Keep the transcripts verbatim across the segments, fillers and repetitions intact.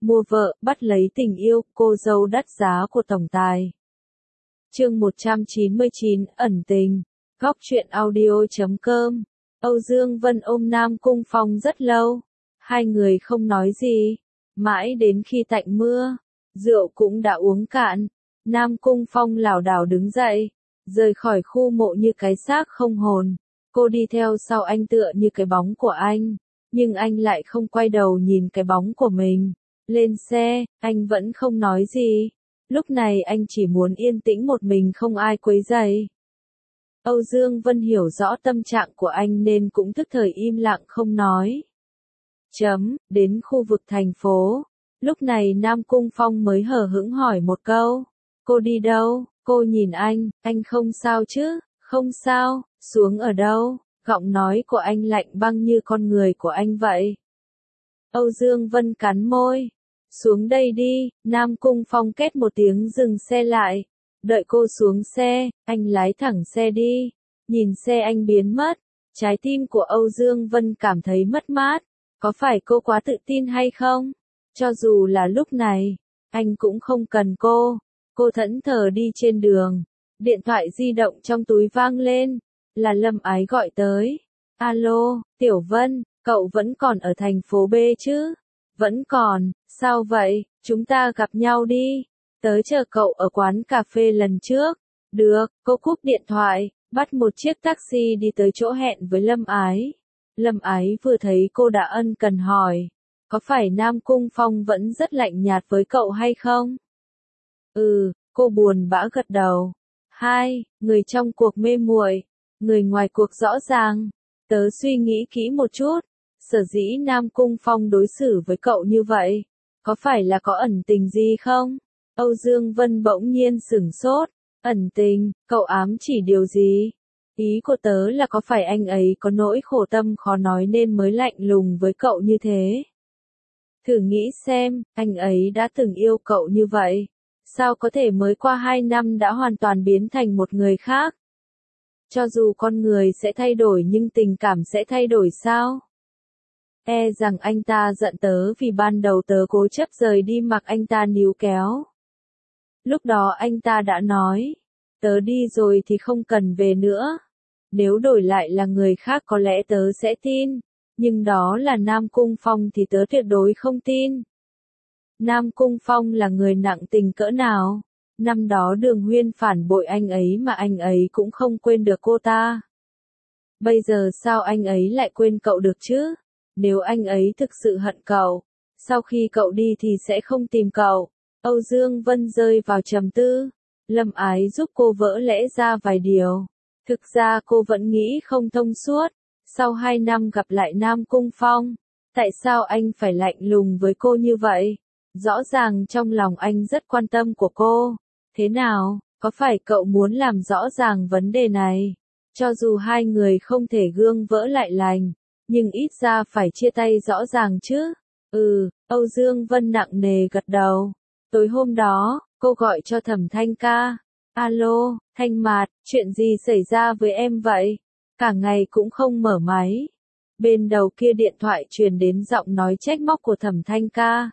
mua vợ, bắt lấy tình yêu, cô dâu đắt giá của tổng tài. Chương một trăm chín mươi chín, ẩn tình. Góc truyện audio chấm com. Âu Dương Vân ôm Nam Cung Phong rất lâu. Hai người không nói gì. Mãi đến khi tạnh mưa, rượu cũng đã uống cạn. Nam Cung Phong lảo đảo đứng dậy, rời khỏi khu mộ như cái xác không hồn. Cô đi theo sau anh tựa như cái bóng của anh. Nhưng anh lại không quay đầu nhìn cái bóng của mình. Lên xe, anh vẫn không nói gì. Lúc này anh chỉ muốn yên tĩnh một mình không ai quấy rầy. Âu Dương Vân hiểu rõ tâm trạng của anh nên cũng thức thời im lặng không nói. Chấm, đến khu vực thành phố. Lúc này Nam Cung Phong mới hờ hững hỏi một câu. Cô đi đâu? Cô nhìn anh, anh không sao chứ? Không sao, xuống ở đâu? Giọng nói của anh lạnh băng như con người của anh vậy. Âu Dương Vân cắn môi. Xuống đây đi, Nam Cung Phong két một tiếng dừng xe lại. Đợi cô xuống xe, anh lái thẳng xe đi. Nhìn xe anh biến mất, trái tim của Âu Dương Vân cảm thấy mất mát. Có phải cô quá tự tin hay không? Cho dù là lúc này, anh cũng không cần cô. Cô thẫn thờ đi trên đường. Điện thoại di động trong túi vang lên. Là Lâm Ái gọi tới. Alo, Tiểu Vân, cậu vẫn còn ở thành phố B chứ? Vẫn còn, sao vậy? Chúng ta gặp nhau đi. Tớ chờ cậu ở quán cà phê lần trước. Được, cô cúp điện thoại, bắt một chiếc taxi đi tới chỗ hẹn với Lâm Ái. Lâm Ái vừa thấy cô đã ân cần hỏi. Có phải Nam Cung Phong vẫn rất lạnh nhạt với cậu hay không? Ừ, cô buồn bã gật đầu. Hai, người trong cuộc mê muội, người ngoài cuộc rõ ràng. Tớ suy nghĩ kỹ một chút. Sở dĩ Nam Cung Phong đối xử với cậu như vậy, có phải là có ẩn tình gì không? Âu Dương Vân bỗng nhiên sửng sốt. Ẩn tình, cậu ám chỉ điều gì? Ý của tớ là có phải anh ấy có nỗi khổ tâm khó nói nên mới lạnh lùng với cậu như thế? Thử nghĩ xem, anh ấy đã từng yêu cậu như vậy. Sao có thể mới qua hai năm đã hoàn toàn biến thành một người khác? Cho dù con người sẽ thay đổi nhưng tình cảm sẽ thay đổi sao? E rằng anh ta giận tớ vì ban đầu tớ cố chấp rời đi mặc anh ta níu kéo. Lúc đó anh ta đã nói, tớ đi rồi thì không cần về nữa. Nếu đổi lại là người khác có lẽ tớ sẽ tin, nhưng đó là Nam Cung Phong thì tớ tuyệt đối không tin. Nam Cung Phong là người nặng tình cỡ nào? Năm đó Đường Huyên phản bội anh ấy mà anh ấy cũng không quên được cô ta. Bây giờ sao anh ấy lại quên cậu được chứ? Nếu anh ấy thực sự hận cậu, sau khi cậu đi thì sẽ không tìm cậu. Âu Dương Vân rơi vào trầm tư. Lâm Ái giúp cô vỡ lẽ ra vài điều. Thực ra cô vẫn nghĩ không thông suốt. Sau hai năm gặp lại Nam Cung Phong, tại sao anh phải lạnh lùng với cô như vậy? Rõ ràng trong lòng anh rất quan tâm của cô. Thế nào, có phải cậu muốn làm rõ ràng vấn đề này? Cho dù hai người không thể gương vỡ lại lành, nhưng ít ra phải chia tay rõ ràng chứ. Ừ, Âu Dương Vân nặng nề gật đầu. Tối hôm đó, cô gọi cho Thẩm Thanh Ca. Alo, Thanh Mạt, chuyện gì xảy ra với em vậy? Cả ngày cũng không mở máy. Bên đầu kia điện thoại truyền đến giọng nói trách móc của Thẩm Thanh Ca.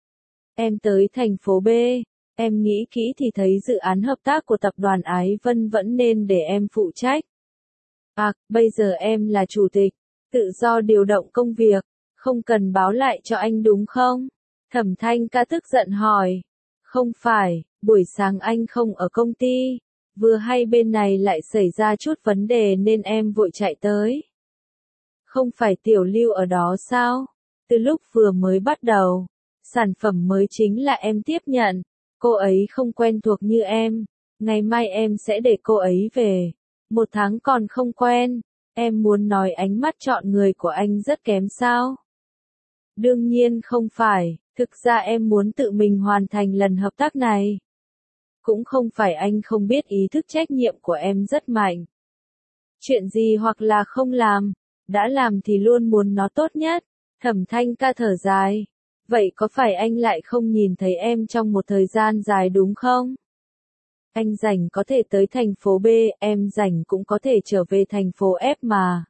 Em tới thành phố B, em nghĩ kỹ thì thấy dự án hợp tác của tập đoàn Ái Vân vẫn nên để em phụ trách. À, bây giờ em là chủ tịch, tự do điều động công việc, không cần báo lại cho anh đúng không? Thẩm Thanh Ca tức giận hỏi. Không phải, buổi sáng anh không ở công ty, vừa hay bên này lại xảy ra chút vấn đề nên em vội chạy tới. Không phải Tiểu Lưu ở đó sao? Từ lúc vừa mới bắt đầu, sản phẩm mới chính là em tiếp nhận, cô ấy không quen thuộc như em, ngày mai em sẽ để cô ấy về. Một tháng còn không quen, em muốn nói ánh mắt chọn người của anh rất kém sao? Đương nhiên không phải, thực ra em muốn tự mình hoàn thành lần hợp tác này. Cũng không phải anh không biết ý thức trách nhiệm của em rất mạnh. Chuyện gì hoặc là không làm, đã làm thì luôn muốn nó tốt nhất. Thẩm Thanh Ca thở dài. Vậy có phải anh lại không nhìn thấy em trong một thời gian dài đúng không? Anh rảnh có thể tới thành phố B, em rảnh cũng có thể trở về thành phố F mà.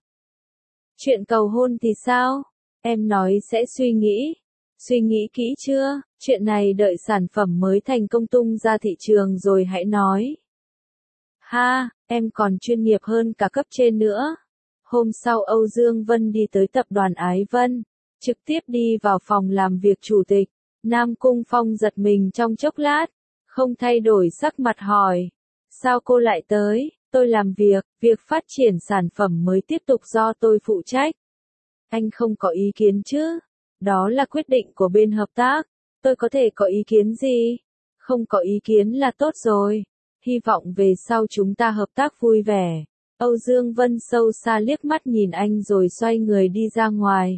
Chuyện cầu hôn thì sao? Em nói sẽ suy nghĩ. Suy nghĩ kỹ chưa? Chuyện này đợi sản phẩm mới thành công tung ra thị trường rồi hãy nói. Ha, em còn chuyên nghiệp hơn cả cấp trên nữa. Hôm sau Âu Dương Vân đi tới tập đoàn Ái Vân, trực tiếp đi vào phòng làm việc chủ tịch. Nam Cung Phong giật mình trong chốc lát, không thay đổi sắc mặt hỏi. Sao cô lại tới? Tôi làm việc, việc phát triển sản phẩm mới tiếp tục do tôi phụ trách. Anh không có ý kiến chứ? Đó là quyết định của bên hợp tác. Tôi có thể có ý kiến gì? Không có ý kiến là tốt rồi. Hy vọng về sau chúng ta hợp tác vui vẻ. Âu Dương Vân sâu xa liếc mắt nhìn anh rồi xoay người đi ra ngoài.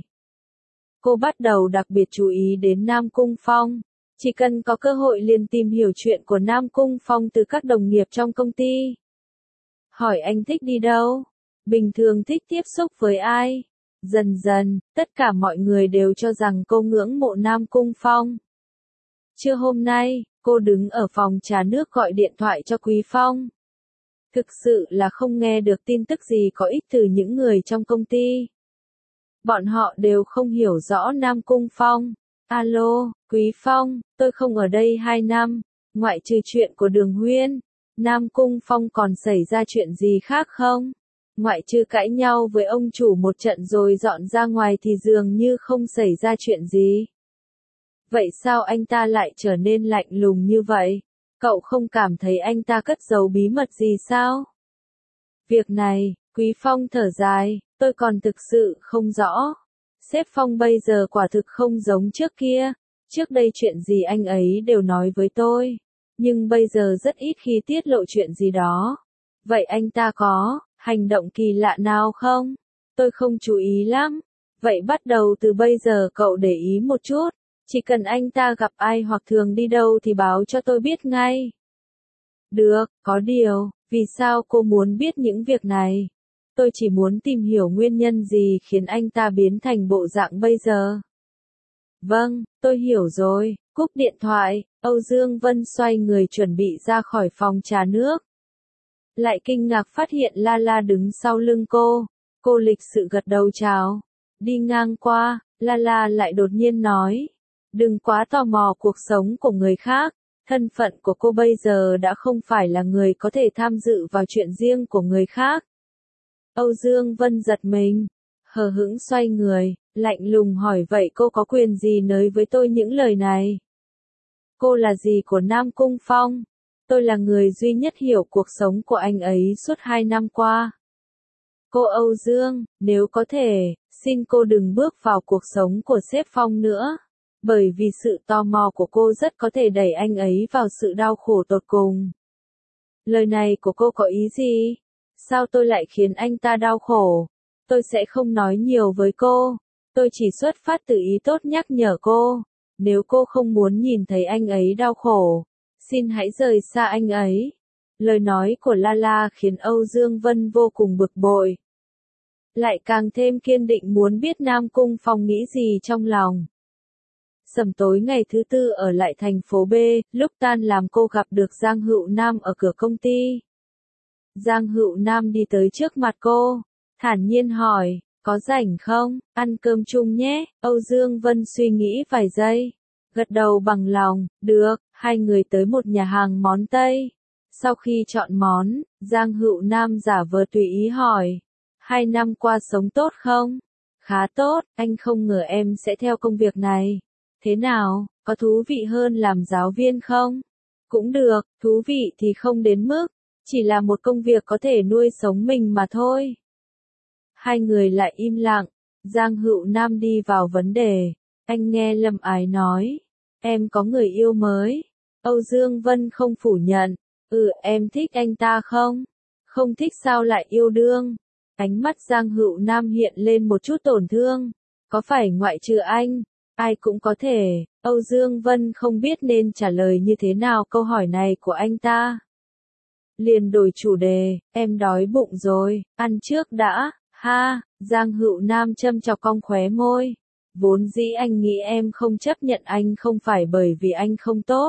Cô bắt đầu đặc biệt chú ý đến Nam Cung Phong. Chỉ cần có cơ hội liền tìm hiểu chuyện của Nam Cung Phong từ các đồng nghiệp trong công ty. Hỏi anh thích đi đâu? Bình thường thích tiếp xúc với ai? Dần dần, tất cả mọi người đều cho rằng cô ngưỡng mộ Nam Cung Phong. Trưa hôm nay, cô đứng ở phòng trà nước gọi điện thoại cho Quý Phong. Thực sự là không nghe được tin tức gì có ích từ những người trong công ty. Bọn họ đều không hiểu rõ Nam Cung Phong. Alo, Quý Phong, tôi không ở đây hai năm, ngoại trừ chuyện của Đường Huyên. Nam Cung Phong còn xảy ra chuyện gì khác không? Ngoại trừ cãi nhau với ông chủ một trận rồi dọn ra ngoài thì dường như không xảy ra chuyện gì. Vậy sao anh ta lại trở nên lạnh lùng như vậy? Cậu không cảm thấy anh ta cất giấu bí mật gì sao? Việc này, Quý Phong thở dài, tôi còn thực sự không rõ. Sếp Phong bây giờ quả thực không giống trước kia. Trước đây chuyện gì anh ấy đều nói với tôi. Nhưng bây giờ rất ít khi tiết lộ chuyện gì đó. Vậy anh ta có hành động kỳ lạ nào không? Tôi không chú ý lắm. Vậy bắt đầu từ bây giờ cậu để ý một chút. Chỉ cần anh ta gặp ai hoặc thường đi đâu thì báo cho tôi biết ngay. Được, có điều, vì sao cô muốn biết những việc này? Tôi chỉ muốn tìm hiểu nguyên nhân gì khiến anh ta biến thành bộ dạng bây giờ. Vâng, tôi hiểu rồi. Cúp điện thoại, Âu Dương Vân xoay người chuẩn bị ra khỏi phòng trà nước. Lại kinh ngạc phát hiện La La đứng sau lưng cô. Cô lịch sự gật đầu chào. Đi ngang qua, La La lại đột nhiên nói. Đừng quá tò mò cuộc sống của người khác. Thân phận của cô bây giờ đã không phải là người có thể tham dự vào chuyện riêng của người khác. Âu Dương Vân giật mình, hờ hững xoay người, lạnh lùng hỏi vậy cô có quyền gì nói với tôi những lời này? Cô là gì của Nam Cung Phong? Tôi là người duy nhất hiểu cuộc sống của anh ấy suốt hai năm qua. Cô Âu Dương, nếu có thể, xin cô đừng bước vào cuộc sống của sếp Phong nữa. Bởi vì sự tò mò của cô rất có thể đẩy anh ấy vào sự đau khổ tột cùng. Lời này của cô có ý gì? Sao tôi lại khiến anh ta đau khổ? Tôi sẽ không nói nhiều với cô. Tôi chỉ xuất phát từ ý tốt nhắc nhở cô. Nếu cô không muốn nhìn thấy anh ấy đau khổ, xin hãy rời xa anh ấy. Lời nói của La La khiến Âu Dương Vân vô cùng bực bội. Lại càng thêm kiên định muốn biết Nam Cung Phong nghĩ gì trong lòng. Sầm tối ngày thứ tư ở lại thành phố B, lúc tan làm cô gặp được Giang Hữu Nam ở cửa công ty. Giang Hữu Nam đi tới trước mặt cô, thản nhiên hỏi, có rảnh không, ăn cơm chung nhé. Âu Dương Vân suy nghĩ vài giây, gật đầu bằng lòng, được. Hai người tới một nhà hàng món Tây. Sau khi chọn món, Giang Hữu Nam giả vờ tùy ý hỏi, hai năm qua sống tốt không? Khá tốt, anh không ngờ em sẽ theo công việc này. Thế nào, có thú vị hơn làm giáo viên không? Cũng được, thú vị thì không đến mức, chỉ là một công việc có thể nuôi sống mình mà thôi. Hai người lại im lặng, Giang Hữu Nam đi vào vấn đề, anh nghe Lâm Ái nói, em có người yêu mới. Âu Dương Vân không phủ nhận, ừ em thích anh ta không? Không thích sao lại yêu đương? Ánh mắt Giang Hữu Nam hiện lên một chút tổn thương, có phải ngoại trừ anh? Ai cũng có thể. Âu Dương Vân không biết nên trả lời như thế nào câu hỏi này của anh ta. Liền đổi chủ đề, em đói bụng rồi, ăn trước đã, ha. Giang Hữu Nam châm chọc cong khóe môi. Vốn dĩ anh nghĩ em không chấp nhận anh không phải bởi vì anh không tốt,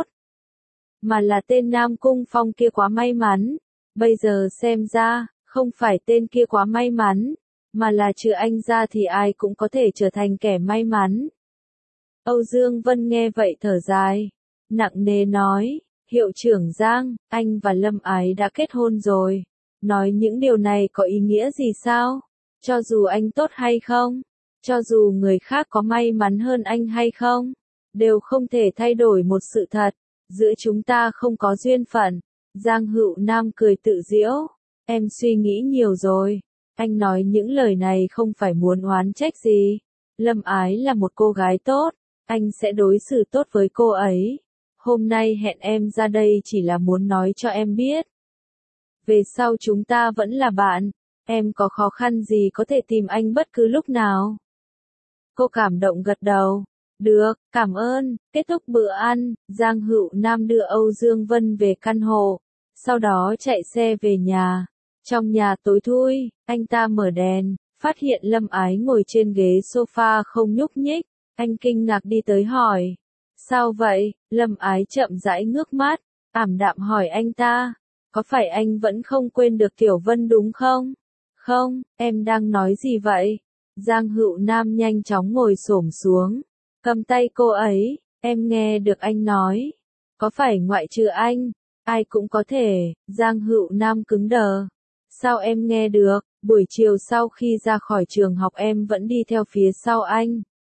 mà là tên Nam Cung Phong kia quá may mắn. Bây giờ xem ra, không phải tên kia quá may mắn, mà là trừ anh ra thì ai cũng có thể trở thành kẻ may mắn. Âu Dương Vân nghe vậy thở dài, nặng nề nói, hiệu trưởng Giang, anh và Lâm Ái đã kết hôn rồi. Nói những điều này có ý nghĩa gì sao? Cho dù anh tốt hay không, cho dù người khác có may mắn hơn anh hay không, đều không thể thay đổi một sự thật, giữa chúng ta không có duyên phận. Giang Hữu Nam cười tự giễu, em suy nghĩ nhiều rồi, anh nói những lời này không phải muốn oán trách gì. Lâm Ái là một cô gái tốt, anh sẽ đối xử tốt với cô ấy. Hôm nay hẹn em ra đây chỉ là muốn nói cho em biết. Về sau chúng ta vẫn là bạn, em có khó khăn gì có thể tìm anh bất cứ lúc nào. Cô cảm động gật đầu. Được, cảm ơn. Kết thúc bữa ăn, Giang Hữu Nam đưa Âu Dương Vân về căn hộ, sau đó chạy xe về nhà. Trong nhà tối thui, anh ta mở đèn, phát hiện Lâm Ái ngồi trên ghế sofa không nhúc nhích. Anh kinh ngạc đi tới hỏi. Sao vậy? Lâm Ái chậm rãi ngước mắt, ảm đạm hỏi anh ta. Có phải anh vẫn không quên được Tiểu Vân đúng không? Không, em đang nói gì vậy? Giang Hữu Nam nhanh chóng ngồi xổm xuống, cầm tay cô ấy. Em nghe được anh nói. Có phải ngoại trừ anh, ai cũng có thể? Giang Hữu Nam cứng đờ. Sao em nghe được? Buổi chiều sau khi ra khỏi trường học em vẫn đi theo phía sau anh.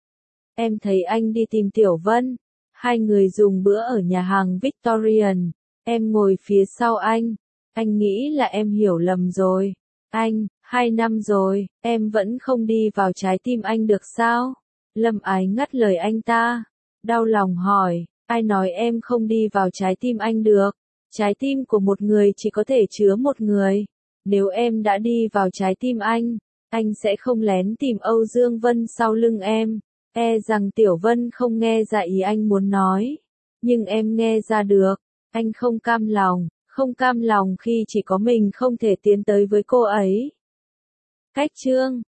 Em thấy anh đi tìm Tiểu Vân. Hai người dùng bữa ở nhà hàng Victorian. Em ngồi phía sau anh. Anh nghĩ là em hiểu lầm rồi. Anh, hai năm rồi, em vẫn không đi vào trái tim anh được sao? Lâm Ái ngắt lời anh ta. Đau lòng hỏi, ai nói em không đi vào trái tim anh được? Trái tim của một người chỉ có thể chứa một người. Nếu em đã đi vào trái tim anh, anh sẽ không lén tìm Âu Dương Vân sau lưng em. E rằng Tiểu Vân không nghe ra ý anh muốn nói. Nhưng em nghe ra được. Anh không cam lòng, không cam lòng khi chỉ có mình không thể tiến tới với cô ấy. Cách chương